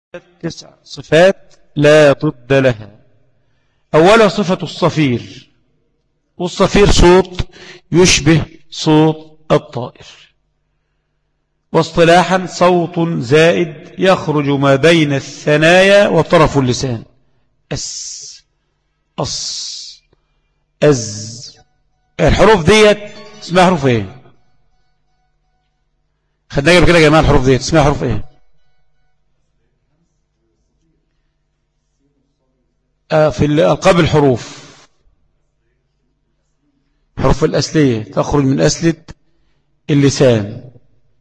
9 صفات لا ضد لها. أولا صفة الصفير، والصفير صوت يشبه صوت الطائر، واصطلاحا صوت زائد يخرج ما بين الثنايا وطرف اللسان. أس، أص، أز. الحروف ديت اسمها حروف ايه؟ خدنا كده يا جماعة. الحروف ديت اسمها حروف ايه؟ في الألقاب الحروف، حروف الأسلية تخرج من أسلة اللسان.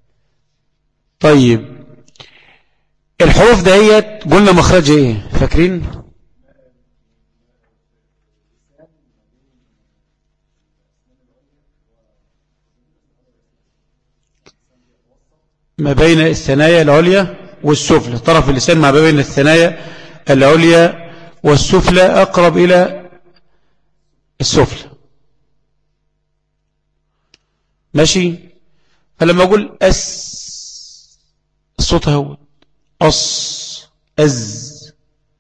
طيب الحروف دهيت قلنا مخرج ايه؟ فاكرين؟ ما بين الثنايا العليا والسفلى، طرف اللسان ما بين الثنايا العليا والسفلى أقرب إلى السفلى. ماشي. فلما أقول أس، الصوت هو أص، أز،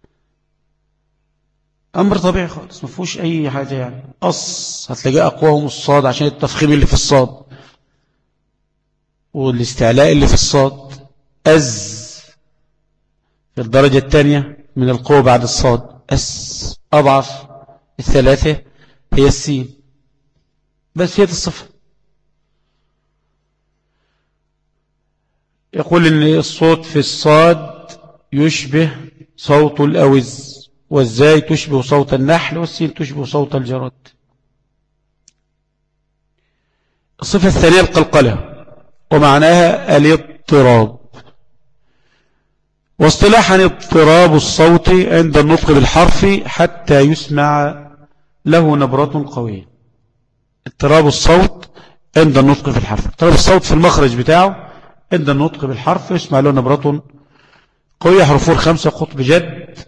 أمر طبيعي خالص ما فيهوش أي حاجة. يعني أص هتلاقيه أقواهم الصاد عشان التفخيم اللي في الصاد والاستعلاء اللي في الصاد. أز في الدرجة الثانية من القوة بعد الصاد. أس أضعف الثلاثة هي السين، بس هي الصفة. يقول إن الصوت في الصاد يشبه صوت الأوز، والزاي تشبه صوت النحل، والسين تشبه صوت الجراد. الصفة الثانية القلقلة، ومعناها الاضطراب، واصطلاحا اضطراب الصوت عند النطق بالحرف حتى يسمع له نبرة قوية. اضطراب الصوت عند النطق في الحرف، اضطراب الصوت في المخرج بتاعه عند النطق بالحرف يسمع له نبرة قوية. حروفه 5 قطب جد،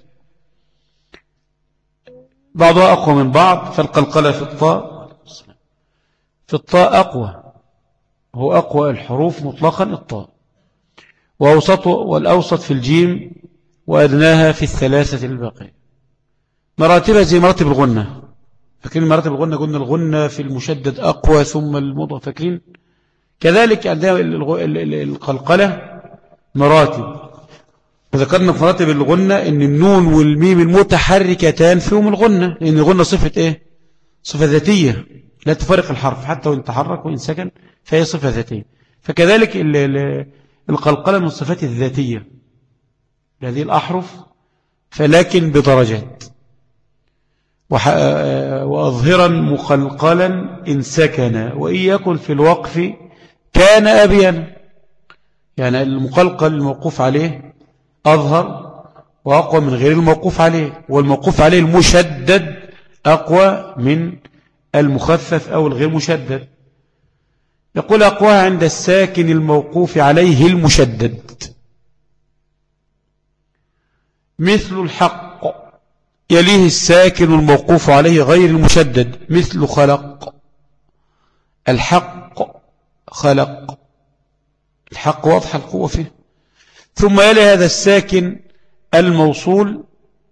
بعضها أقوى من بعض. فالقلقلة في الطاء، في الطاء أقوى، هو أقوى الحروف مطلقا الطاء، والأوسط في الجيم، وأدناها في الثلاثة الباقية. مراتبها زي مراتب الغنة. فاكرين مراتب الغنة؟ قلنا الغنة في المشدد أقوى ثم المضغم، فاكرين؟ كذلك عندنا القلقلة مراتب، وذكرنا في مراتب الغنة ان النون والميم المتحركتان فيهم الغنة، لان الغنة صفة ايه؟ صفة ذاتية لا تفارق الحرف، حتى وان تحرك وان سكن فهي صفة ذاتية. فكذلك القلقلة من الصفات الذاتية لهذه الأحرف، فلكن بدرجات. وأظهرا مقلقلا إن سكن، وإن يكن في الوقف كان أبينا. يعني المقلقل الموقوف عليه أظهر وأقوى من غير الموقوف عليه، والموقوف عليه المشدد أقوى من المخفف أو الغير مشدد. يقول أقواها عند الساكن الموقوف عليه المشدد، مثل الحق يليه الساكن الموقوف عليه غير المشدد، مثل خلق. الحق خلق، الحق واضح القوة فيه. ثم يلي هذا الساكن الموصول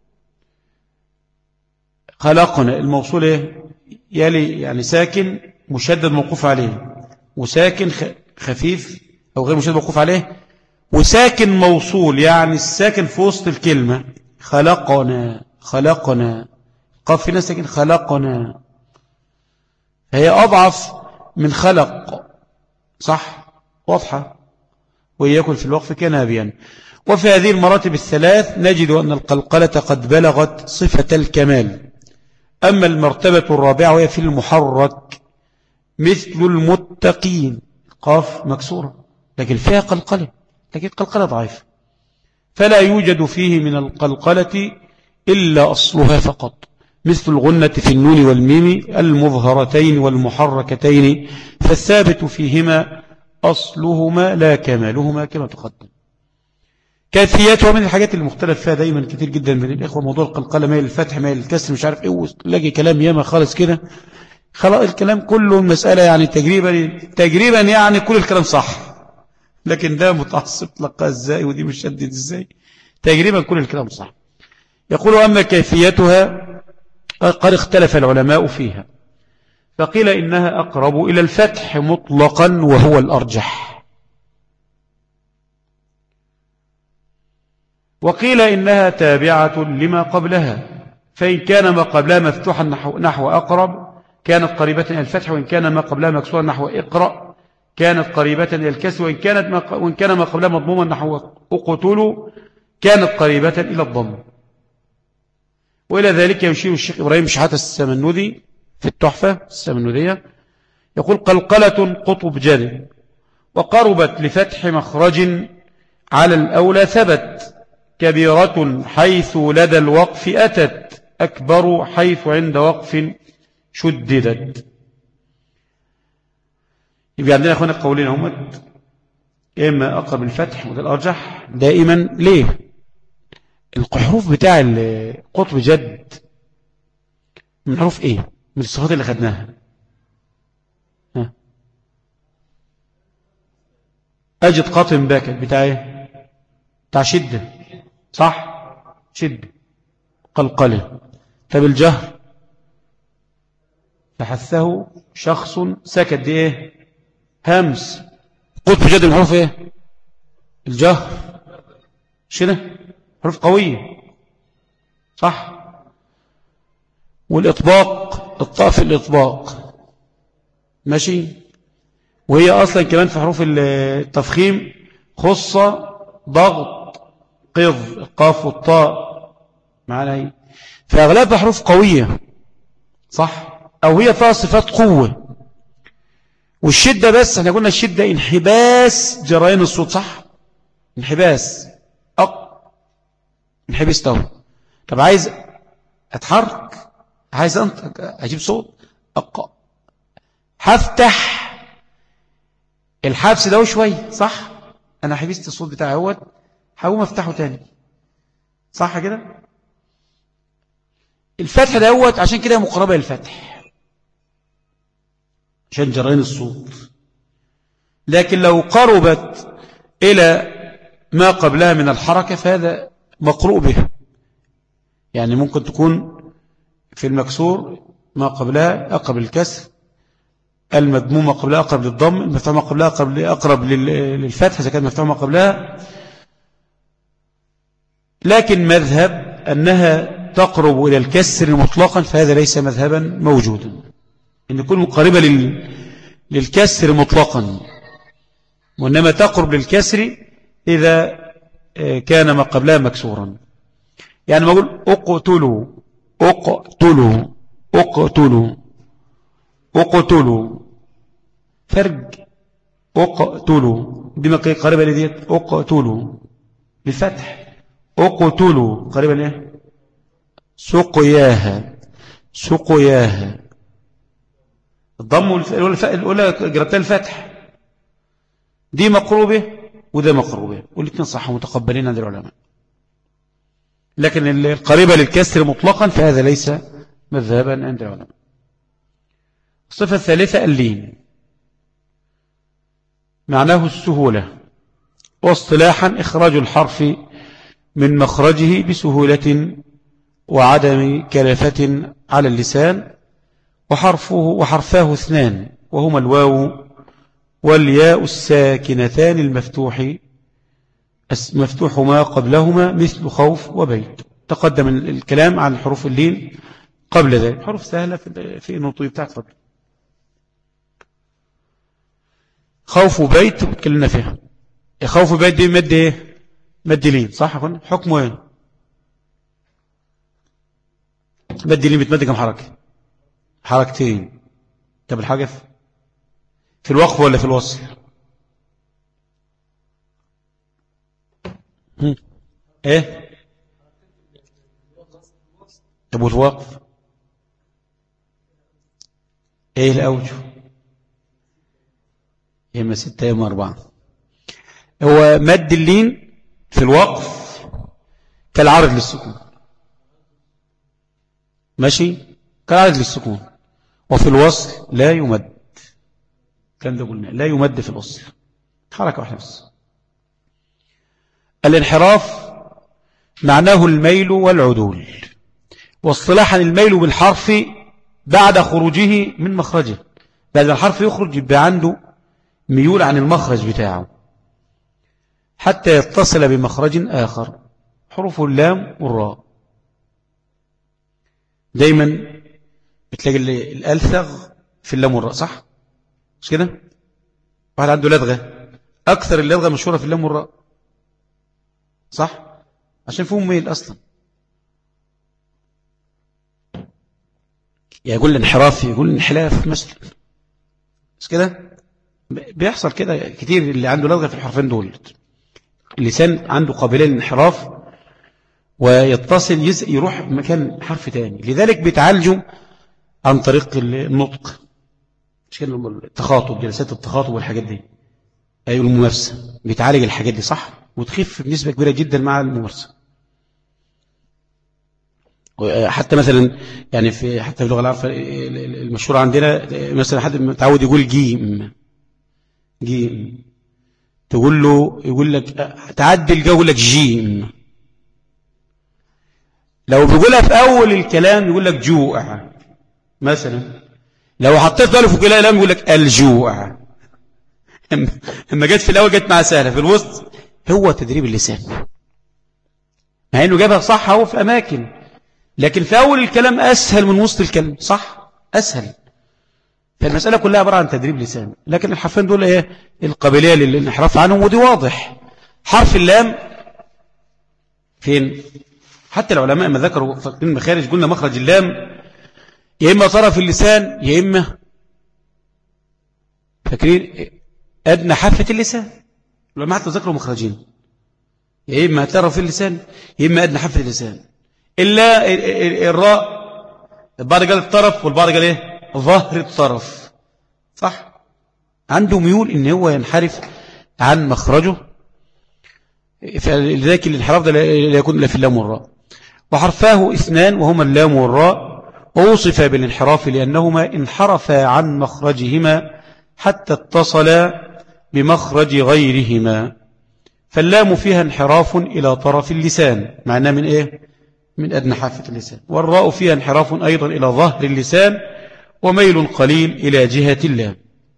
خلقنا. الموصول ايه؟ يلي يعني ساكن مشدد موقوف عليه، وساكن خفيف أو غير مشدد موقوف عليه، وساكن موصول يعني الساكن في وسط الكلمة. خلقنا، خلقنا، قاف فينا ساكن خلقنا، هي أضعف من خلق، صح؟ واضحة. ويكن في الوقف كان أبيا. وفي هذه المراتب الثلاث نجد أن القلقلة قد بلغت صفة الكمال. أما المرتبة الرابعة وهي في المحرك، مثل المتقين، قاف مكسورة لكن فيها قلقلة، لكن قلقلة ضعيفة، فلا يوجد فيه من القلقلة إلا أصلها فقط، مثل الغنة في النون والميم المظهرتين والمحركتين، فالثابت فيهما أصلهما لا كمالهما كما تقدم. كيفيتها من الحاجات المختلف فيها دايما كتير جدا من الإخوة، موضوع القلقلة، مايل الفتح مايل الكسر مش عارف ايه، لاقي كلام ياما خالص كده. خلاص الكلام كله المسألة يعني تقريبا يعني كل الكلام صح، لكن ده متعصب تلقاه ازاي ودي مشدد ازاي، تقريبا كل الكلام صح. يقول أما كيفيتها قد اختلف العلماء فيها، فقيل إنها أقرب إلى الفتح مطلقا وهو الأرجح، وقيل إنها تابعة لما قبلها، فإن كان ما قبلها مفتوحا نحو أقرب كانت قريبة إلى الفتح، وإن كان ما قبلها مكسورا نحو اقرأ كانت قريبة إلى الكسر، وإن كان ما قبلها مضموما نحو اقتلوا كانت قريبة إلى الضم. وإلى ذلك يشير الشيخ إبراهيم شحاتة السمنودي في التحفة السمنودية، يقول قلقلة قطب جد وقربت لفتح مخرج على الأولى ثبت، كبيرة حيث لدى الوقف أتت، أكبر حيث عند وقف شددت. يبقى عندنا أخوانا قولين هم، إما أقرب الفتح وده الأرجح دائما. ليه؟ الحروف بتاع القطب جد من حروف إيه؟ من الصفات اللي خدناها. أجد قاطم باكت بتاع إيه؟ بتاع شدة، صح؟ شدة قلقلة. طب الجهر فحثه شخص سكت، دي إيه؟ همس. قطب جد من حروف إيه؟ الجهر شنو؟ حروف قوية، صح؟ والإطباق الطاء في الإطباق، ماشي؟ وهي أصلا كمان في حروف التفخيم خصة ضغط قض القاف والطاء معنا هي، فأغلبها حروف قوية، صح؟ أو هي فيها صفات قوة. والشدة بس احنا قلنا الشدة انحباس جريان الصوت، صح؟ انحباس انحبس تهو. طب عايز اتحرك، عايز انطق اجيب صوت هفتح الحبس ده شوي، صح؟ انا حبست الصوت بتاعي اهوت، هقوم افتحه تاني، صح كده؟ الفتح دوت عشان كده مقربة للفتح عشان جرين الصوت. لكن لو قربت إلى ما قبلها من الحركة فهذا مقروء به، يعني ممكن تكون في المكسور ما قبلها أقرب للكسر، المضموم ما قبلها أقرب للضم، المفتوح ما قبلها أقرب للفتح إذا كان مفتوح ما قبلها. لكن مذهب أنها تقرب إلى الكسر مطلقا فهذا ليس مذهبا موجودا، أن يكون قريبة للكسر مطلقا، وإنما تقرب للكسر إذا كان ما قبلها مكسورا. يعني ما أقول اقتلوا اقتلوا اقتلوا اقتلوا، فرج اقتلوا دي قريبة لديت، اقتلوا بالفتح، اقتلوا قريبة ليه، سقياها سقياها. الضم الأولى جربتها الفتح، دي مقروبة وده مقروبة، والاثنين صح متقبلين عند العلماء. لكن القريبة للكسر مطلقا فهذا ليس مذهبا عند العلماء. الصفة الثالثة اللين، معناه السهولة، واصطلاحا إخراج الحرف من مخرجه بسهولة وعدم كلفة على اللسان، وحرفاه اثنان وهما الواو والياء الساكنتان المفتوح ما قبلهما مثل خوف وبيت. تقدم الكلام عن حروف اللين قبل ذلك، حروف سهلة في النطق بتاعت فضل. خوف وبيت اتكلمنا فيها. خوف وبيت دي مد ايه؟ مد لين، صح؟ حكمه ايه؟ مد لين بتمد كم حركة؟ حركتين. طب الحاجة في الوقف ولا في الوصل؟ ايه؟ طب والوقف ايه الاوجه؟ اما 6 اما 4. هو مد اللين في الوقف كالعرض للسكون، ماشي؟ كالعرض للسكون. وفي الوصل لا يمد، كان ده قلنا لا يمد في الوصل، حركة واحدة بس. الانحراف معناه الميل والعدول، واصطلاحا الميل بالحرف بعد خروجه من مخرجه، بعد الحرف يخرج يبقى عنده ميول عن المخرج بتاعه حتى يتصل بمخرج آخر. حروف اللام والراء دايما بتلاقي الألثغ في اللام والراء، صح؟ مش كده؟ واحد عنده لدغة، أكثر اللدغة مشهورة في اللام والراء، صح؟ عشان فيهم ميل أصلا، يقول الانحراف يقول انحلاف مثلا، مش كده؟ بيحصل كده كتير. اللي عنده لدغة في الحرفين دول اللسان عنده قابلية للانحراف ويتصل يروح مكان حرف تاني، لذلك بيتعالجوا عن طريق النطق، التخاطب، جلسات التخاطب والحاجات دي، أي الممارسة بيتعالج الحاجات دي، صح؟ وتخف بنسبة كبيرة جدا مع الممارسة. حتى مثلا يعني حتى في اللغة العربية المشهورة عندنا، مثلا حد متعود يقول جيم، تقول له يقول لك تعدل يقول لك جيم. لو بيقولها في أول الكلام يقول لك جوع مثلا، لو حطيت باله في الكلام يقول لك الجوع. اما جت في الأول جت معها سهلة، في الوسط هو تدريب اللسان، مع إنه جابها صح هو في أماكن، لكن في أول الكلام أسهل من وسط الكلام، صح؟ أسهل. فالمسألة كلها عبارة عن تدريب لسان. لكن الحرفين دول ايه القابلية للانحراف عنهم، ودي واضح. حرف اللام فين؟ حتى العلماء ما ذكروا فاكرين المخارج قلنا مخرج اللام يا إما طرف اللسان يا إما فاكرين أدنى حافة اللسان. العلماء حتى ذكروا مخرجين، يا إما طرف اللسان يا إما أدنى حافة اللسان. إلا الراء البعض قال الطرف والبعض قال إيه ظهر الطرف، صح؟ عنده ميول إن هو ينحرف عن مخرجه، فلذلك الانحراف ده لا يكون إلا في اللام والراء. وحرفاه اثنان وهما اللام والراء، ووصف بالانحراف لأنهما انحرفا عن مخرجهما حتى اتصلا بمخرج غيرهما. فاللام فيها انحراف إلى طرف اللسان، معناه من إيه؟ من أدنى حافة اللسان. والراء فيها انحراف أيضا إلى ظهر اللسان، وميل قليل إلى جهة اللام.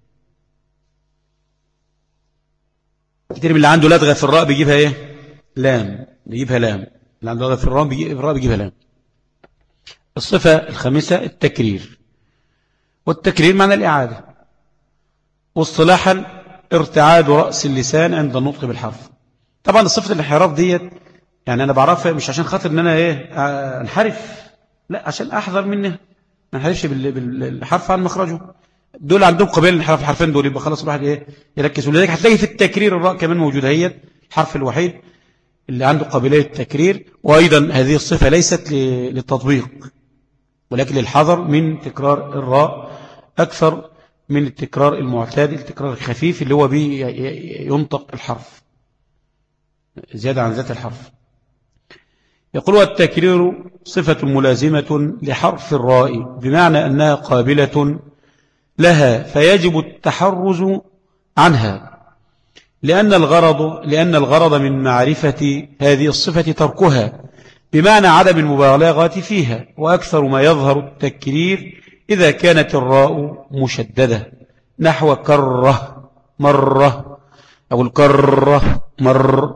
كتير من اللي عنده لدغة في الراء بيجيبها إيه؟ لام، بيجيبها لام. اللي عنده لدغة في الراء بيجيبها لام. الصفة الخامسة التكرير، والتكرير معنى الإعادة، واصطلاحا ارتعاد رأس اللسان عند النطق بالحرف. طبعا الصفة الانحراف ديت يعني أنا بعرفها مش عشان خاطر إن أنا إيه انحرف، لا عشان أحذر منها ما انحرفش بالحرف عن مخرجه. دول عندهم قبيل الانحراف الحرفين دول، يبقى خلاص الواحد إيه يركز. ولذلك هتلاقي في التكرير الراء كمان موجودة، هي الحرف الوحيد اللي عنده قابلية التكرير. وأيضا هذه الصفة ليست للتطبيق ولكن للحذر من تكرار الراء أكثر من التكرار المعتاد، التكرار الخفيف اللي هو ينطق الحرف زيادة عن ذات الحرف. يقول التكرير صفة ملازمة لحرف الراء بمعنى أنها قابلة لها، فيجب التحرز عنها، لأن الغرض من معرفة هذه الصفة تركها، بمعنى عدم المبالغة فيها. وأكثر ما يظهر التكرير إذا كانت الراء مشددة، نحو كره مرة، أو الكره مر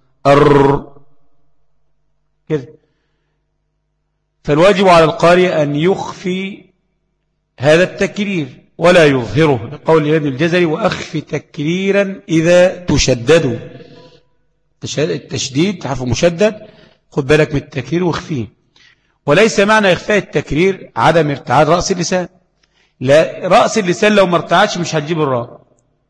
كده. فالواجب على القارئ أن يخفي هذا التكرير ولا يظهره، لقول ابن الجزري وأخف تكريرا إذا تشددوا. التشديد حرف مشدد، خد بالك من التكرير واخفيه. وليس معنى إخفاء التكرير عدم ارتعاد رأس اللسان، لا، رأس اللسان لو ما ارتعدش مش هتجيب الراء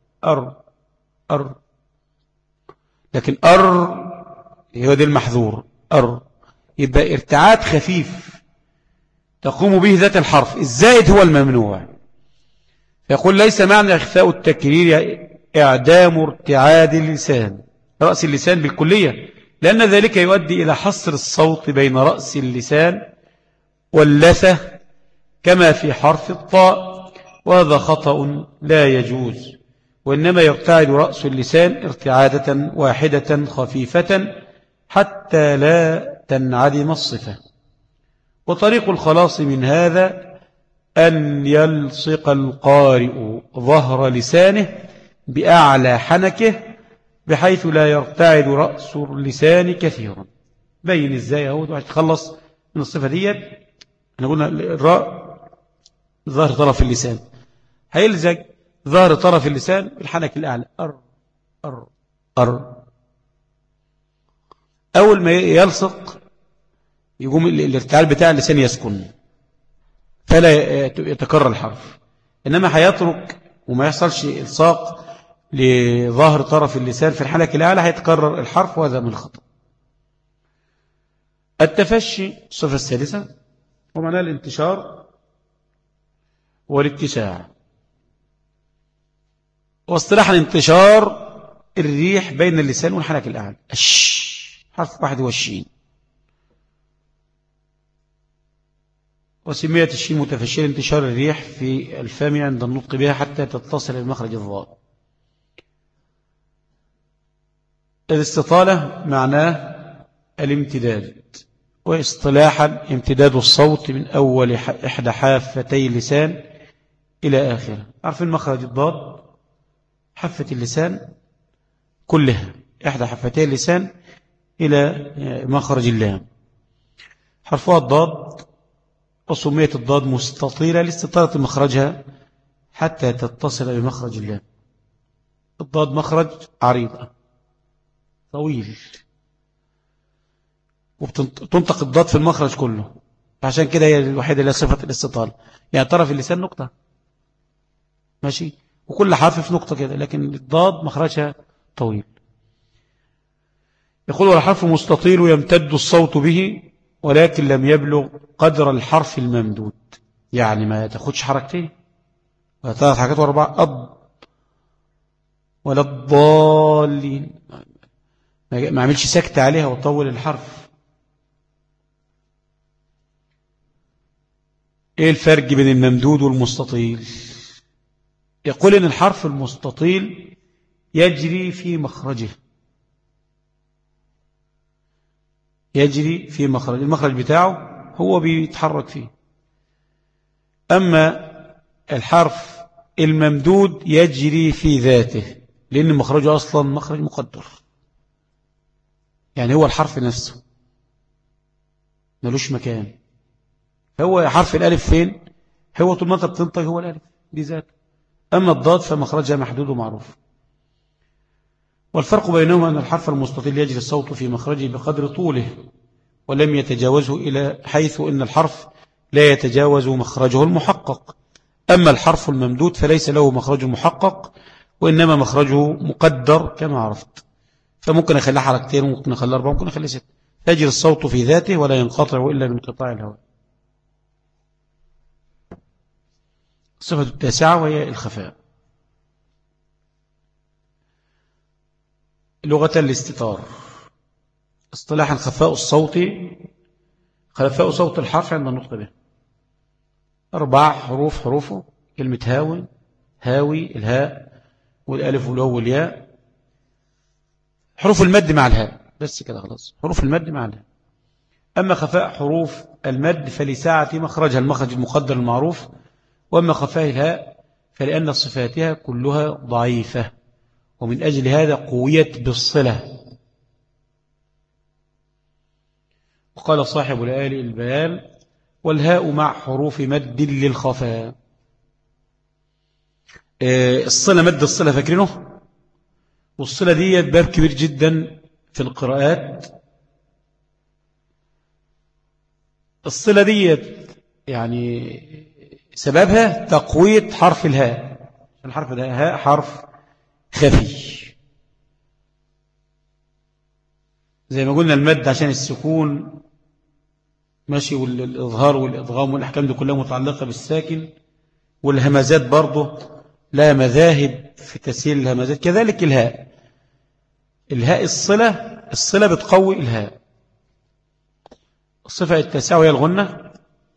لكن هو ده المحذور. يبقى ارتعاد خفيف تقوم به ذات الحرف، الزائد هو الممنوع. يقول ليس معنى إخفاء التكرير إعدام ارتعاد اللسان رأس اللسان بالكلية، لأن ذلك يؤدي إلى حصر الصوت بين رأس اللسان واللثة كما في حرف الطاء، وهذا خطأ لا يجوز. وإنما يرتعد رأس اللسان ارتعادة واحدة خفيفة حتى لا تنعدم الصفة. وطريق الخلاص من هذا أن يلصق القارئ ظهر لسانه بأعلى حنكه بحيث لا يرتعد رأس اللسان كثيرا. بين ازاي اهو تخلص من الصفة ديت. احنا قلنا الراء ظهر طرف اللسان، هيلزق ظهر طرف اللسان بالحنك الأعلى أر. أول ما يلصق يقوم الارتعال بتاع اللسان يسكن فلا يتكرر الحرف، إنما هيترك وما يحصلش إلصاق لظهر طرف اللسان في الحنك الأعلى هيتكرر الحرف، وهذا من الخطأ. التفشي الصفة السادسة ومعناه الانتشار والاتساع. واصطلاح الانتشار الريح بين اللسان والحنك الأعلى. حرف واحد هو الشين، وسميت الشين متفشية انتشار الريح في الفم عند النطق بها حتى تتصل بمخرج الضاء. الاستطالة معناه الامتداد، واصطلاحا امتداد الصوت من أول إحدى حافتي اللسان إلى آخره. عارفين مخرج الضاد حافة اللسان كلها، إحدى حفتي اللسان إلى مخرج اللام، حرفها الضاد، وسميت الضاد مستطيلة لاستطالة مخرجها حتى تتصل بمخرج اللام. الضاد مخرج عريض طويل، وتنطق الضاد في المخرج كله، عشان كده هي الوحيدة اللي صفة الاستطالة، يعني طرف اللسان نقطة ماشي، وكل حرف في نقطة كده، لكن الضاد مخرجها طويل. يقول والحرف مستطيل يمتد الصوت به ولكن لم يبلغ قدر الحرف الممدود، يعني ما تاخدش حركتين ولا ثلاث حركات واربعة أض ولا الضالين، ما عملش سكت عليها وطول الحرف. ايه الفرق بين الممدود والمستطيل؟ يقول ان الحرف المستطيل يجري في مخرجه، يجري في مخرج، المخرج بتاعه هو بيتحرك فيه. أما الحرف الممدود يجري في ذاته، لأن مخرجه أصلا مخرج مقدر، يعني هو الحرف نفسه ملوش مكان. هو حرف الألف فين؟ هو طول ما أنت بتنطق هو الألف دي ذاته. أما الضاد فمخرجها محدود ومعروف. والفرق بينهما أن الحرف المستطيل يجري الصوت في مخرجه بقدر طوله ولم يتجاوزه، إلى حيث أن الحرف لا يتجاوز مخرجه المحقق. أما الحرف الممدود فليس له مخرج محقق، وإنما مخرجه مقدر كما عرفت، فممكن أخليه حركتين وممكن أخليه أربعة وممكن أخليه ست. يجري الصوت في ذاته ولا ينقطع إلا بانقطاع الهواء. الصفة التاسعة وهي الخفاء. لغة الاستتار اصطلاحا خفاء الصوت، خفاء صوت الحرف عند النطق به. 4 حروف حروفه، كلمة هاوي، هاوي الهاء والالف والواو والياء، حروف المد مع الهاء بس كده خلاص، حروف المد مع الهاء. أما خفاء حروف المد فلساعة مخرجها المخرج المقدر المعروف، وأما خفاء الهاء فلأن صفاتها كلها ضعيفة، ومن أجل هذا قويت بالصلة. وقال صاحب الآل البيان والهاء مع حروف مد للخفاء. الصلة مد الصلة فاكرينه، والصلة دي باب كبير جدا في القراءات. الصلة دي يعني سببها تقوية حرف الهاء، الحرف ده هاء حرف خفي، زي ما قلنا المد عشان السكون ماشي، والإظهار والإضغام والأحكام دي كلها متعلقة بالساكن، والهمزات برضه لا مذاهب في تسهيل الهمزات، كذلك الهاء. الهاء الصلة بتقوي الهاء. الصفة التاسعة وهي الغنة،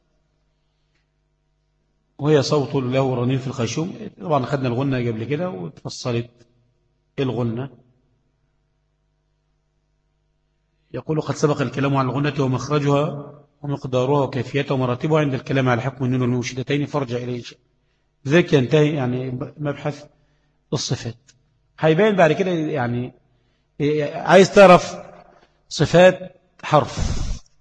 وهي صوت له رنين في الخيشوم. طبعا خدنا الغنة قبل كده وتفصلت الغنة، يقول قد سبق الكلام عن الغنة ومخرجها ومقدارها وكيفيتها ومراتبها عند الكلام على حكم النون والمنشدتين فرجع إليه ذلك ينتهي يعني مبحث الصفات. هيبين بعد كده يعني عايز تعرف صفات حرف.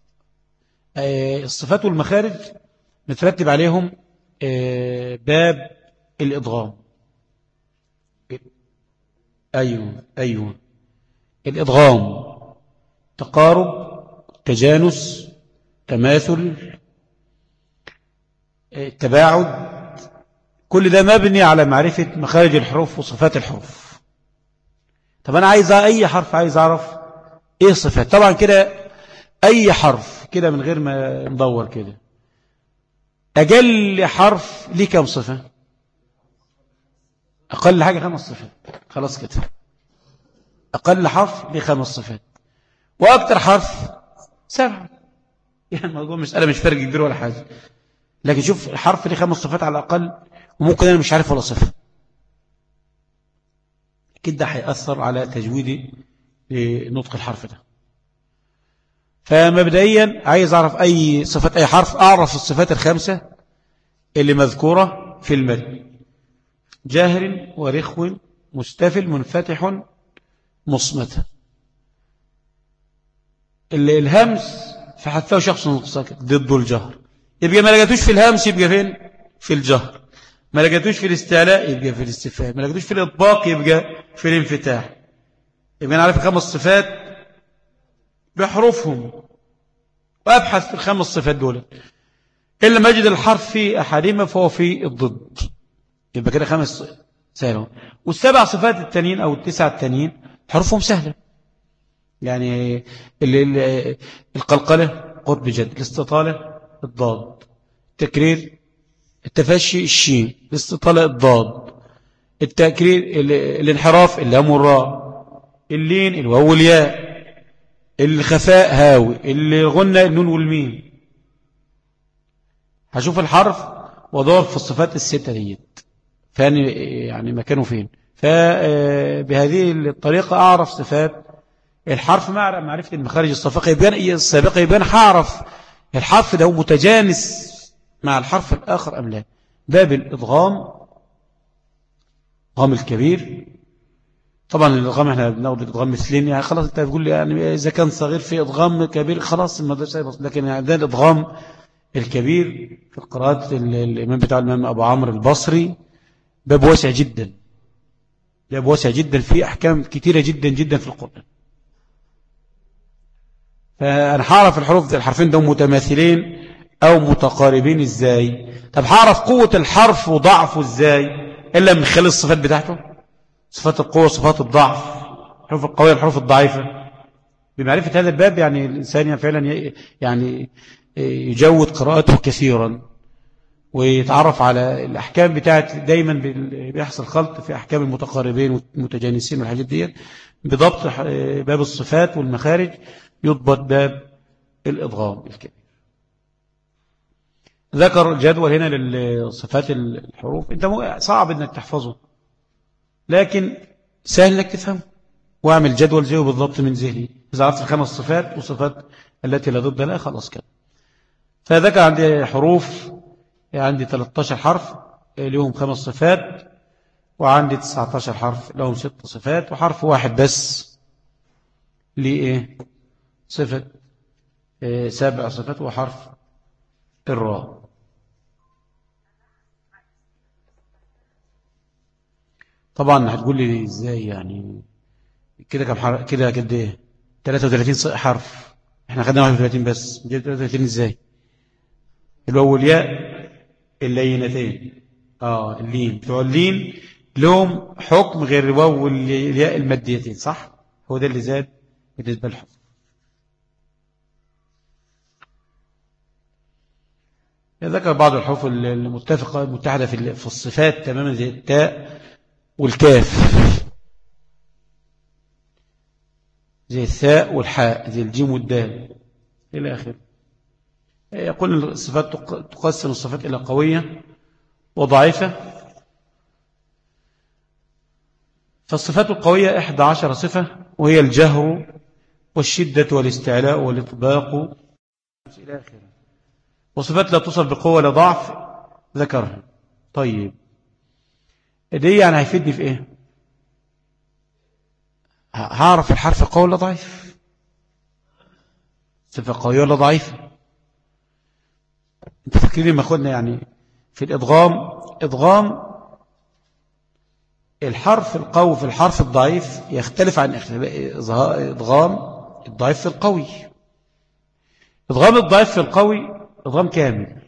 الصفات والمخارج نترتب عليهم باب الإضغام. أيوه الإضغام تقارب، تجانس، تماثل، تباعد، كل ده مبني على معرفة مخارج الحروف وصفات الحروف. طب أنا عايز أي حرف عايز أعرف إيه صفات. طبعا كده أي حرف كده من غير ما ندور كده، أجل حرف ليه كم صفة؟ أقل حاجة 5 صفات. خلاص كده أقل حرف ليه 5 صفات، وأكتر حرف 7. يعني الموضوع مسألة مش فرق كبير ولا حاجة. لكن شوف الحرف ليه 5 صفات على الأقل، وممكن أنا مش عارف ولا صفة. كده هيأثر على تجويدي لنطق الحرف ده. فمبدئيا عايز أعرف أي صفات أي حرف، أعرف الصفات ال5 اللي مذكورة في المتن: جاهر ورخو مستفل منفتح مصمت. الهمس فحثه شخص ساكت ضد الجهر، يبقى ما لقيتوش في الهمس يبقى فين؟ في الجهر. ما لقيتوش في الاستعلاء يبقى في الاستفهام. ما لقيتوش في الإطباق يبقى في الانفتاح. يبقى أنا عارف ال5 صفات بحروفهم، وأبحث في ال5 صفات دول. إلا ما أجد الحرف في أحدهما فهو في الضد، يبقى كده 5 سهلة. وال7 صفات التانيين أو ال9 التانيين حروفهم سهلة. يعني القلقلة قرب جد، الاستطالة الضاد، التكرير التفشي الشين، الاستطالة الضاد، التكرير الانحراف اللام والراء، اللين الواو والياء، الخفاء هاوي، الغنة النون والميم. هشوف الحرف ودور في الصفات ال6 ديت فاني يعني مكانه فين. فبهذه الطريقة أعرف صفات الحرف مع معرفة المخارج السابقة يبان هعرف الحرف ده متجانس مع الحرف الآخر أم لا. باب الإضغام، إضغام الكبير. طبعا الإضغام احنا بناخد الإضغام مثلين، يعني خلاص انت بتقول لي يعني إذا كان صغير في إضغام كبير خلاص المدرسة. لكن يعني ده الإضغام الكبير في القراءات الإمام بتاع الإمام أبو عمرو البصري باب واسع جدا، باب واسع جدا فيه أحكام كتيرة جدا جدا في القرآن. فأنا هعرف الحرفين ده متماثلين أو متقاربين إزاي؟ طب هعرف قوة الحرف وضعفه إزاي؟ إلا من خلال الصفات بتاعته، صفات القوة صفات الضعف، الحروف القوية الحروف الضعيفة. بمعرفة هذا الباب يعني الإنسان فعلا يعني يجود قراءته كثيرا ويتعرف على الأحكام بتاعت. دايما بيحصل خلط في أحكام المتقاربين والمتجانسين والحاجات دي. بضبط باب الصفات والمخارج يضبط باب الإضغام الكبير. ذكر الجدول هنا للصفات الحروف. انت صعب انك تحفظه لكن سهل انك تفهمه، واعمل جدول زيه بالضبط من ذهني. اذا عرفت ال5 صفات والصفات التي لا ضد لها خلاص كده. فذكر عندي حروف، عندي 13 حرف لهم 5 صفات، وعندي 19 حرف لهم 6 صفات، وحرف واحد بس ليه صفة 7 صفات، وحرف الراء. طبعا هتقول لي ازاي يعني كده كم حرف كده قد ايه 33 حرف؟ احنا خدنا 31 بس، جبت 33 ازاي؟ الواو والياء اللينتين اللين بتوع اللين لهم حكم غير الواو والياء الماديتين، صح؟ هو ده اللي زاد بالنسبه للحكم. ذكر بعض الحروف المتفقه المتحده في الصفات تماما زي التاء والكاف، زي الثاء والحاء، زي الجيم والدال إلى آخره. يقول الصفات تقسم الصفات إلى قوية وضعيفة. فالصفات القوية 11 صفة، وهي الجهر والشدة والاستعلاء والإطباق إلى آخره. وصفات لا توصف بقوة ولا ضعف ذكرها. طيب دي يعني هيفيدني في إيه؟ هعرف الحرف قوي ولا ضعيف، صفة قوية ولا ضعيفة. انت فاكرين ما خدنا يعني في إدغام الحرف القوي في الحرف الضعيف يختلف عن إدغام الضعيف في القوي. إدغام الضعيف في القوي إدغام كامل،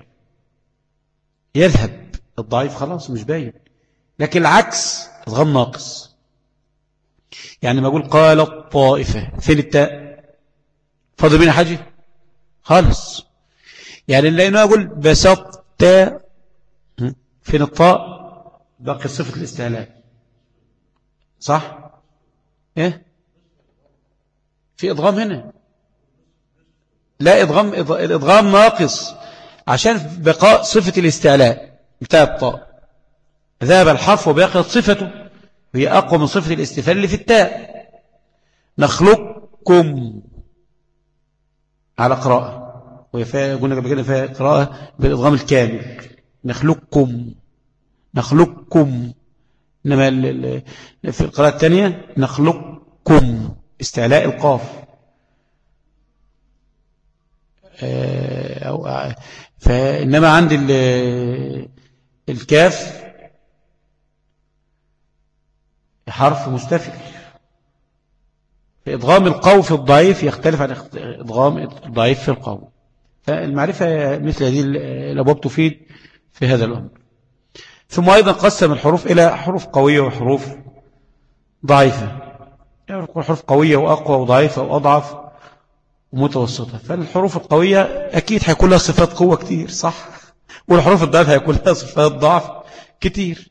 يذهب الضعيف خلاص مش باين. لكن العكس إدغام ناقص. يعني ما أقول قال الطائفة، فين التاء؟ فاضل بينا حاجة خالص. يعني لأنه أقول بسط تاء، فين الطاء؟ باقي صفة الاستعلاء، صح؟ إيه؟ في إدغام هنا، لا الإدغام ناقص عشان بقاء صفة الاستعلاء بتاع الطاء. ذهب الحرف وبقيت صفته، هي أقوى من صفة الاستفهام اللي في التاء. نخلقكم على قراءة، وهي قلنا قبل كده فيها قراءة بالإدغام الكامل، نخلقكم. إنما في القراءة الثانية نخلقكم استعلاء القاف. فإنما عند الكاف حرف مستفل. فإدغام القوي في الضعيف يختلف عن إدغام الضعيف في القوي. فالمعرفة مثل هذه الأبواب تفيد في هذا الأمر. ثم أيضا قسم الحروف إلى حروف قوية وحروف ضعيفة. يعني حروف قوية وأقوى وضعيفة وأضعف ومتوسطة. فالحروف القوية أكيد هيكون لها صفات قوة كتير، صح؟ والحروف الضعيفة هيكون لها صفات ضعف كتير.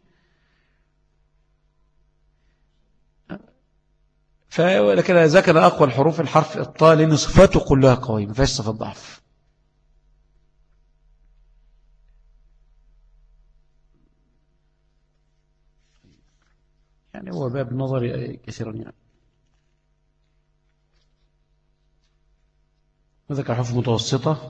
ولكن إذا كان أقوى الحروف الحرف الطاء، لأن صفاته كلها قوية ما فيهاش صفات ضعف. يعني هو باب نظري كثيرا يعني. وذكر حروف متوسطة.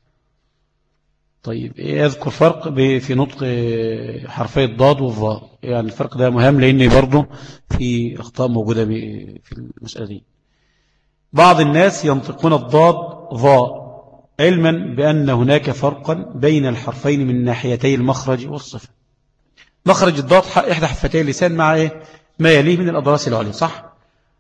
طيب يذكر فرق في نطق حرفي الضاد والظاء. يعني الفرق ده مهم لأن برضه في أخطاء موجودة في المسألة دي. بعض الناس ينطقون الضاد ضاء علما بأن هناك فرقا بين الحرفين من ناحيتي المخرج والصفة. مخرج الضاد إحدى حفتي اللسان مع إيه؟ ما يليه من الأضراس العليا، صح؟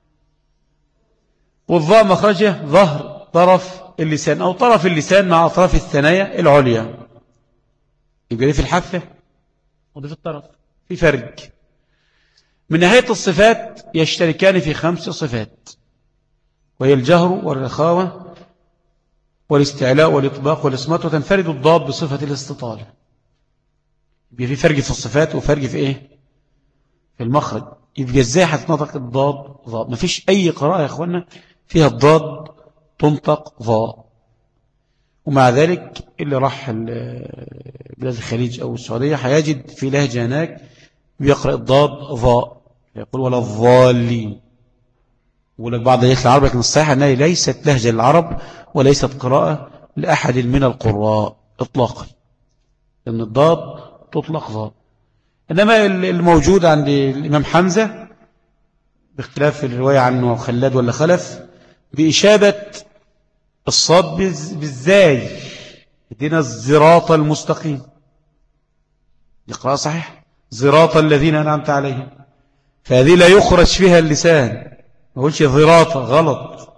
والضاء مخرجه ظهر طرف اللسان أو طرف اللسان مع أطراف الثنايا العليا. يبقى دي في الحافة ودي في الطرف، في فرق. من ناحية الصفات يشتركان في 5 صفات، وهي الجهر والرخاوة والاستعلاء والإطباق والإصمات. وتنفرد الضاد بصفة الاستطالة. يبقى في فرق في الصفات وفرق في إيه؟ في المخرج. يبقى إزاي هتنطق الضاد ضاد؟ مفيش أي قراءة يا أخوانا فيها الضاد تنطق ضاء. ومع ذلك اللي راح بلاد الخليج أو السعودية هيجد في لهجة هناك بيقرأ الضاد ضاء، يقول ولا الضالين. يقول لك بعض ليس العرب، لكن الصحيح أنها ليست لهجة للعرب وليست قراءة لأحد من القراء إطلاقا، لأن الضاد تطلق ضاء. إنما الموجود عند الإمام حمزة باختلاف الرواية عنه خلاد ولا خلف بإشابة الصاد بالزاي، يدينا الزراط المستقيم. يقرأ صحيح زراط الذين أنعمت عليهم. فهذه لا يخرج فيها اللسان، ما يقولش زراطة، غلط.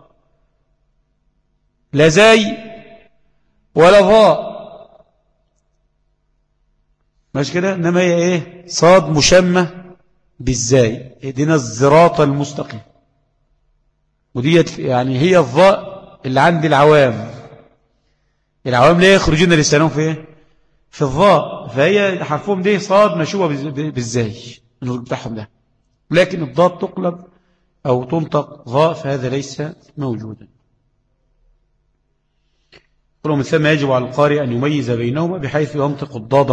لا زاي ولا ضاء، ماشي كده. إنما هي إيه؟ صاد مشمة بالزاي، يدينا الزراط المستقيم. وديت يعني هي الضاء اللي عند العوام لا يخرجون لسانهم في ايه؟ في الضاء. فهي حرفهم دي صاد مشوبة بالزاي النطق بتاعهم ده. لكن الضاد تقلب أو تنطق ضاء، فهذا ليس موجودا. ومن ثم يجب على القارئ أن يميز بينهما بحيث ينطق الضاد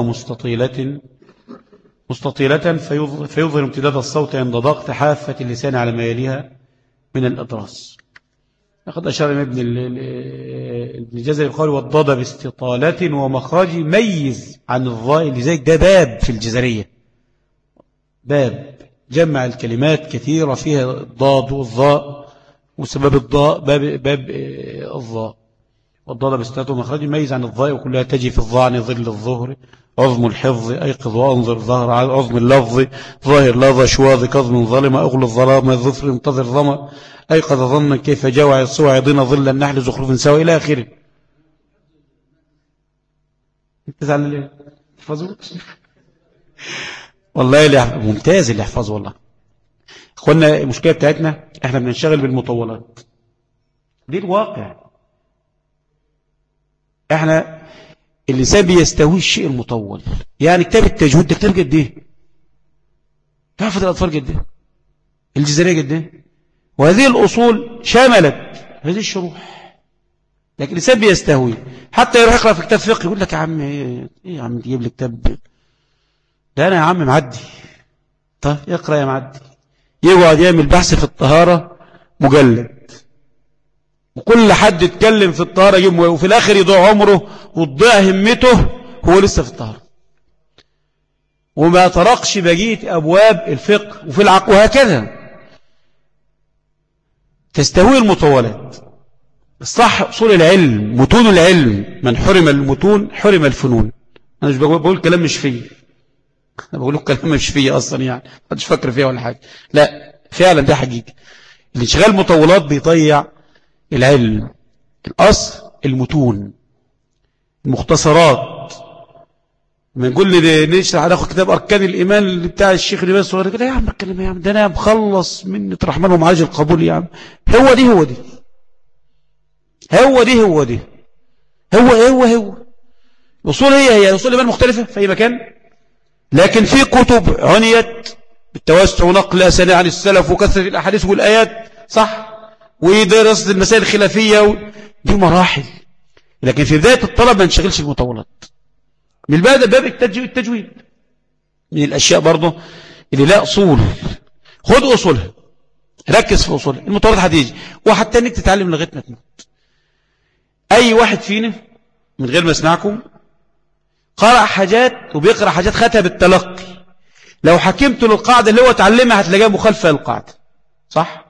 مستطيلة فيظهر امتداد الصوت عند ضغط حافة اللسان على ما يليها من الأضراس. لقد أشار ابن الجزري قال والضاد باستطالة ومخرج ميز عن الضاء، لذلك ده باب في الجزرية، باب جمع الكلمات كثيرة فيها الضاد والضاء، وسبب الضاء باب الضاء. والضاد باستطالة ومخرج ميز عن الضاء وكلها تجي في الضاء عن ظل الظهر، عظم الحفظ أيقظ وأنظر ظهر، عظم اللفظ ظاهر لظى شواذ كظم ظلم أغل الظلام الظفر انتظر ظما أيقظ ظنا كيف جوع الصوع ضنا ظل النحل زخرف سوى إلى آخره. انت زعل ليه؟ احفظه والله ممتاز اللي يحفظه والله. اخوانا المشكلة بتاعتنا احنا بننشغل بالمطولات دي الواقع. احنا اللسان بيستوي الشيء المطول، يعني كتاب التجويد ده كتاب قد ايه؟ تحفظ الأطفال قد ايه؟ الجزرية قد ايه؟ وهذه الأصول شملت هذه الشروح، لكن اللسان بيستهوي. حتى يروح يقرأ في كتاب فقه يقول لك يا عم ايه يا عم تجيب لي كتاب ده، أنا يا عم معدي. طيب يقرأ يا معدي، يقعد يعمل بحث في الطهارة مجلد، وكل حد يتكلم في الطهارة يوم، وفي الآخر يضيع عمره وتضيع همته هو لسه في الطهارة، وما طرقش بقية أبواب الفقه وفي العقل، وهكذا تستوي المطولات. الصح أصول العلم متون العلم، من حرم المتون حرم الفنون. أنا مش بقول كلام مش فيه، أنا بقول كلام مش فيه أصلا، يعني مش فكر فيها ولا حاجة، لا فعلا ده حقيقي. الانشغال مطولات بيضيع العلم. الأصل المتون المختصرات. ما نقول لي نشرح ناخد كتاب أركان الإيمان اللي بتاع الشيخ لباس الصغير كده، يا عم اتكلم يا عم، ده أنا مخلص منة الرحمن ومعاج القبول يا عم. هو دي هو دي هو دي هو دي هو الأصول هي أصول الإيمان مختلفة في أي مكان، لكن في كتب عنيت بالتوسع ونقل الأسانيد عن السلف وكثرة الأحاديث والآيات، صح، ودراسة المسائل الخلافية دي مراحل. لكن في بداية الطلب ما نشغلش المطولات. من باب التجويد من الأشياء برضه اللي لا أصول، خد أصولها، ركز في أصولها. المطولات هتيجي، وحتى انك تتعلم لغاية ما تموت. أي واحد فينا من غير ما اسمعكم قرأ حاجات وبيقرأ حاجات خدها بالتلقي، لو حكمت للقاعدة اللي هو اتعلمها هتلاقيها مخالفة للقاعدة، صح؟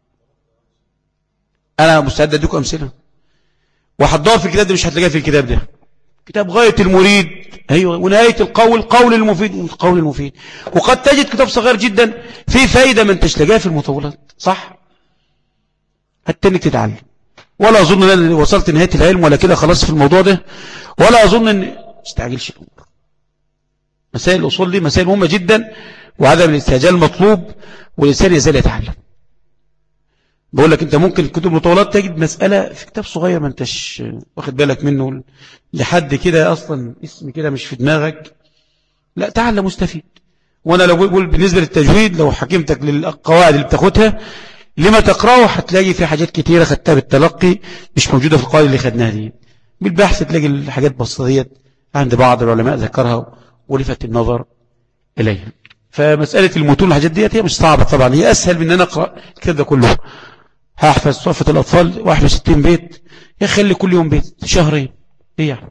أنا مستعد أديكم أمثلة، وحضرها في الكتاب ده مش هتلاقيها في الكتاب ده، كتاب غاية المريد أيوة، ونهاية القول المفيد والقول المفيد. وقد تجد كتاب صغير جدا فيه فايدة من تلاقيها في المطولات، صح؟ حتى انك تتعلم. ولا أظن أن أنا وصلت نهاية العلم ولا كده خلاص في الموضوع ده، ولا أظن أن استعجلش الأمور. مسائل الأصول دي مسائل مهمة جدا، وهذا من الاستعجال مطلوب، والإنسان يزال يتعلم. بقول لك انت ممكن كتب المطولات تجد مسألة في كتاب صغير ما انتش واخد بالك منه، لحد كده اصلا اسم كده مش في دماغك، لا تعلم مستفيد. وانا لو بقول بالنسبة للتجويد، لو حكمتك للقواعد اللي بتاخدها لما تقرأه هتلاقي في حاجات كتيرة خدتها بالتلقي مش موجودة في القواعد اللي خدناها دي، بالبحث تلاقي الحاجات بسيطة عند بعض العلماء ذكرها ولفت النظر إليها. فمسألة المتون الحاجات ديت هي مش صعبة طبعا، هي أسهل من أن أقرأ الكتاب ده كله. هحفظ صفة الأطفال 61 بيت، يخلي كل يوم بيت شهرين، ايه يعني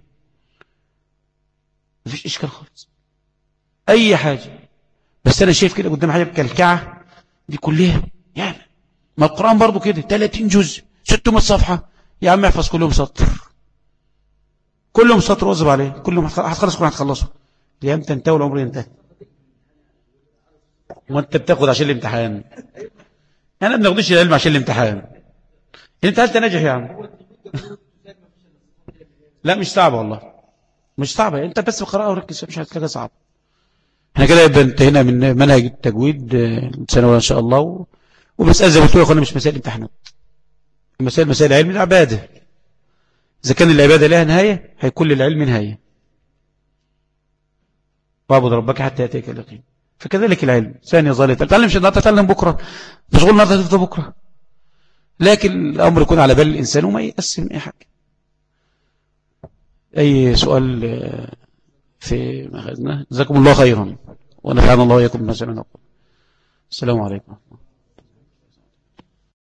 مفيش إشكال خالص أي حاجة. بس أنا شايف كده قدام حاجة بكلكعة دي كلها، يعني ما القرآن برضو كده 30 جزء 600 صفحة، يا عم احفظ كل يوم سطر، كل يوم سطر واظب عليه، كل يوم هتخلص كل هتخلصه، الأيام تنتهي والعمر ينتهي. وانت بتاخد عشان الامتحان، انا ما بناخدش العلم عشان الامتحان. انت هل تنجح يا عم؟ لا مش صعبه والله، مش صعبه، انت بس بقراءه وركز مش هتلاقيها صعبه. احنا كده يبقى انتهينا من منهج التجويد السنوي ان شاء الله. ومسألة زي ما قلت لكم يا اخوانا مش مسائل امتحانات، مسائل علم العباده. اذا كان العباده لها نهايه هيكون للعلم نهايه، واعبد ربك حتى ياتيك اليقين. فكذلك العلم ثاني ظل تتعلمش النهارده تتعلم بكره، مشغول النهارده تفضل بكره، لكن الامر يكون على بال الانسان وما يقسم اي حاجه. اي سؤال في ما اخذناه؟ جزاكم الله خيرا ونفعنا الله وإياكم بما سمعنا. السلام عليكم.